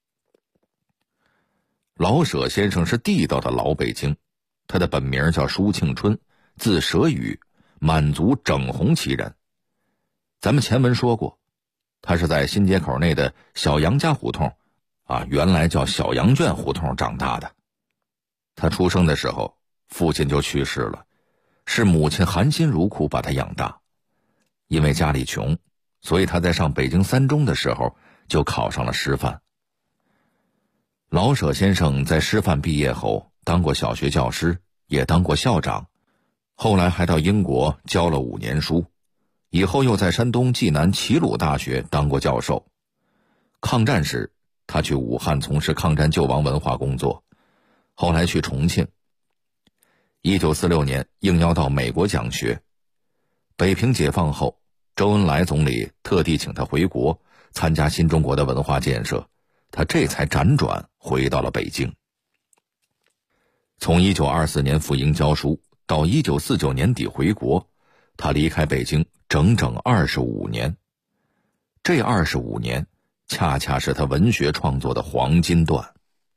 老舍先生是地道的老北京，他的本名叫舒庆春，字舍宇，满族整红旗人。咱们前文说过，他是在新街口内的小杨家胡同原来叫小杨圈胡同长大的。他出生的时候，父亲就去世了，是母亲含辛茹苦把他养大。因为家里穷，所以他在上北京三中的时候就考上了师范。老舍先生在师范毕业后当过小学教师，也当过校长，后来还到英国教了5年书，以后又在山东济南齐鲁大学当过教授。抗战时，他去武汉从事抗战救亡文化工作，后来去重庆。1946年应邀到美国讲学。北平解放后，周恩来总理特地请他回国参加新中国的文化建设，他这才辗转回到了北京。从1924年赴英教书到1949年底回国，他离开北京整整25年。这25年恰恰是他文学创作的黄金段。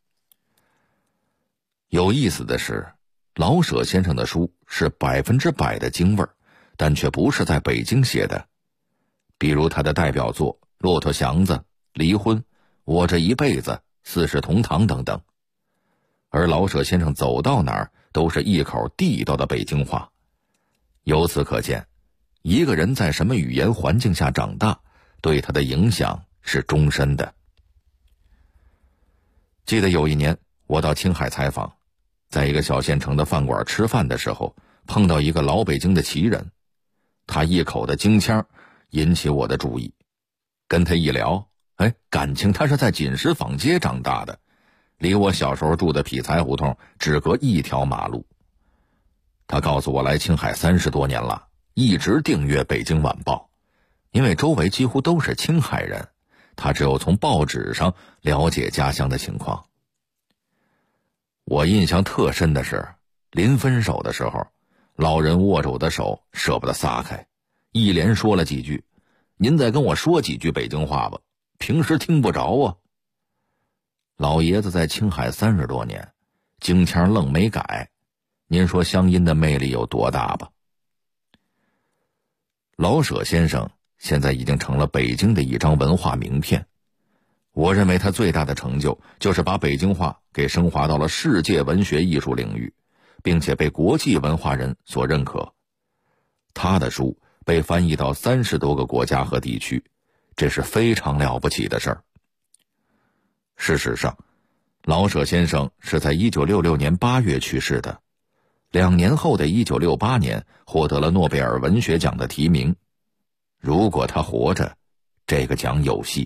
有意思的是，老舍先生的书是100%的京味儿，但却不是在北京写的。比如他的代表作《骆驼祥子》《离婚》《我这一辈子》《四世同堂》等等。而老舍先生走到哪儿都是一口地道的北京话。由此可见，一个人在什么语言环境下长大，对他的影响是终身的。记得有一年我到青海采访，在一个小县城的饭馆吃饭的时候，碰到一个老北京的旗人，他一口的京腔引起我的注意。跟他一聊，感情他是在锦石坊街长大的，离我小时候住的匹才胡同只隔一条马路。他告诉我来青海30多年了，一直订阅《北京晚报》，因为周围几乎都是青海人，他只有从报纸上了解家乡的情况。我印象特深的是，临分手的时候，老人握着我的手舍不得撒开，一连说了几句：“您再跟我说几句北京话吧，平时听不着啊。”老爷子在青海30多年，京腔愣没改，您说乡音的魅力有多大吧？老舍先生现在已经成了北京的一张文化名片。我认为他最大的成就就是把北京话给升华到了世界文学艺术领域，并且被国际文化人所认可。他的书被翻译到30多个国家和地区，这是非常了不起的事儿。事实上，老舍先生是在1966年8月去世的，2年后的1968年获得了诺贝尔文学奖的提名。如果他活着，这个奖有戏。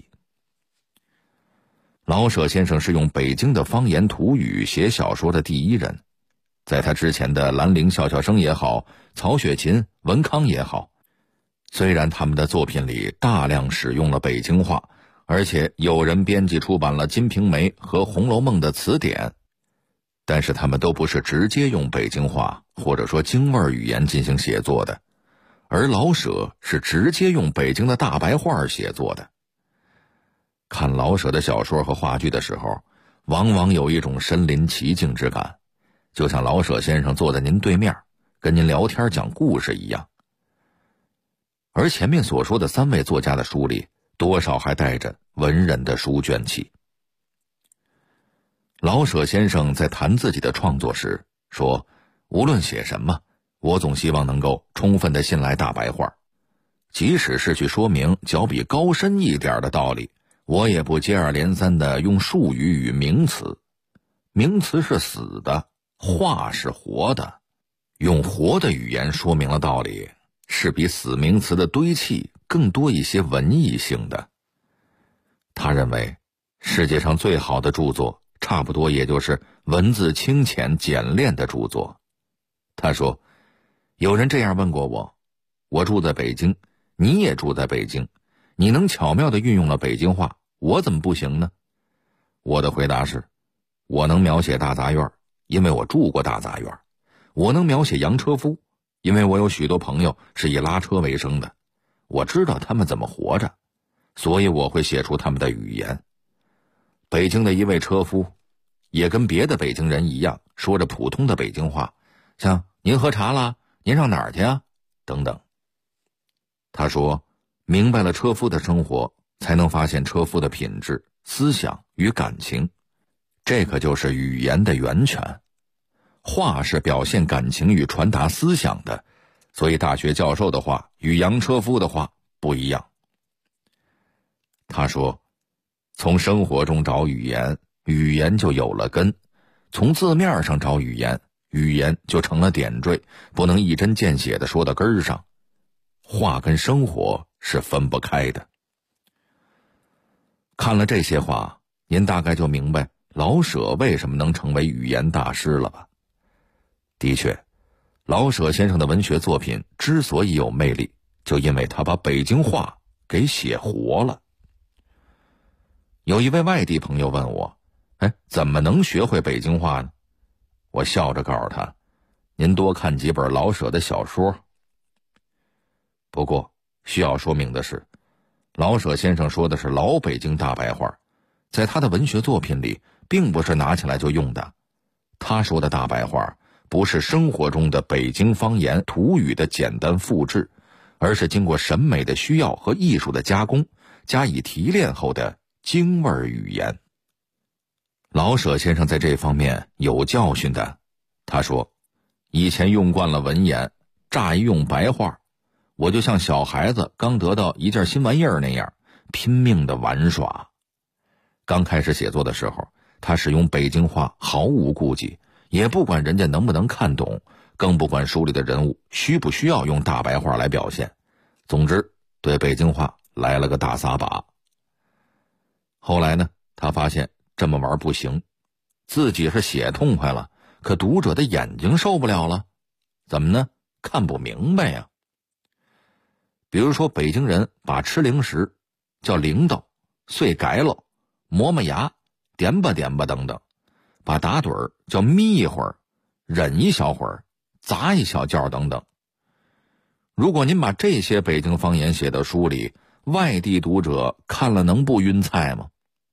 老舍先生是用北京的方言土语写小说的第一人，在他之前的兰陵笑笑生也好，曹雪芹、文康也好，虽然他们的作品里大量使用了北京话，而且有人编辑出版了《金瓶梅》和《红楼梦》的词典，但是他们都不是直接用北京话或者说京味语言进行写作的，而老舍是直接用北京的大白话写作的。看老舍的小说和话剧的时候，往往有一种身临其境之感，就像老舍先生坐在您对面，跟您聊天讲故事一样。而前面所说的3位作家的书里，多少还带着文人的书卷气。老舍先生在谈自己的创作时说，无论写什么，我总希望能够充分地信赖大白话，即使是去说明较比高深一点的道理，我也不接二连三地用术语与名词。名词是死的，话是活的，用活的语言说明了道理，是比死名词的堆砌更多一些文艺性的。他认为，世界上最好的著作，差不多也就是文字清浅简练的著作。他说，有人这样问过我，我住在北京，你也住在北京， 你能巧妙地运用了北京话，我怎么不行呢？我的回答是，我能描写大杂院，因为我住过大杂院；我能描写洋车夫，因为我有许多朋友是以拉车为生的，我知道他们怎么活着，所以我会写出他们的语言。北京的一位车夫也跟别的北京人一样，说着普通的北京话，像您喝茶啦，您上哪儿去啊等等。他说，明白了车夫的生活，才能发现车夫的品质、思想与感情，这可就是语言的源泉。话是表现感情与传达思想的，所以大学教授的话与洋车夫的话不一样。他说，从生活中找语言，语言就有了根；从字面上找语言，语言就成了点缀，不能一针见血地说到根儿上。话跟生活是分不开的。看了这些话，您大概就明白老舍为什么能成为语言大师了吧？的确，老舍先生的文学作品之所以有魅力，就因为他把北京话给写活了。有一位外地朋友问我，怎么能学会北京话呢？我笑着告诉他，您多看几本老舍的小说。不过需要说明的是，老舍先生说的是老北京大白话，在他的文学作品里并不是拿起来就用的。他说的大白话不是生活中的北京方言土语的简单复制，而是经过审美的需要和艺术的加工，加以提炼后的京味语言。老舍先生在这方面有教训的。他说，以前用惯了文言，乍一用白话，我就像小孩子刚得到一件新玩意儿那样，拼命的玩耍。刚开始写作的时候，他使用北京话毫无顾忌，也不管人家能不能看懂，更不管书里的人物需不需要用大白话来表现。总之，对北京话来了个大撒把。后来呢，他发现这么玩不行，自己是写痛快了，可读者的眼睛受不了了。怎么呢？看不明白呀。比如说，北京人把吃零食叫铃铛、碎改了、磨磨牙、点吧点吧等等，把打盹儿叫眯一会儿、忍一小会儿、砸一小觉等等。如果您把这些北京方言写到书里，外地读者看了能不晕菜吗？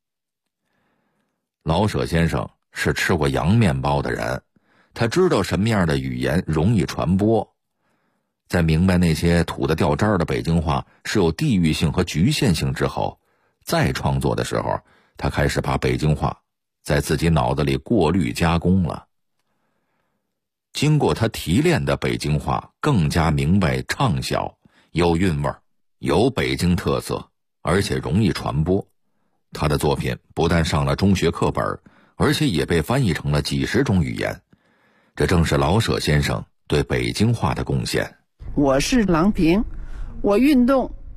老舍先生是吃过洋面包的人，他知道什么样的语言容易传播。在明白那些土得掉渣的北京话是有地域性和局限性之后，再创作的时候，他开始把北京话在自己脑子里过滤加工了。经过他提炼的北京话更加明白畅销，有韵味，有北京特色，而且容易传播。他的作品不但上了中学课本，而且也被翻译成了几十种语言。这正是老舍先生对北京话的贡献。 我是郎平，我运动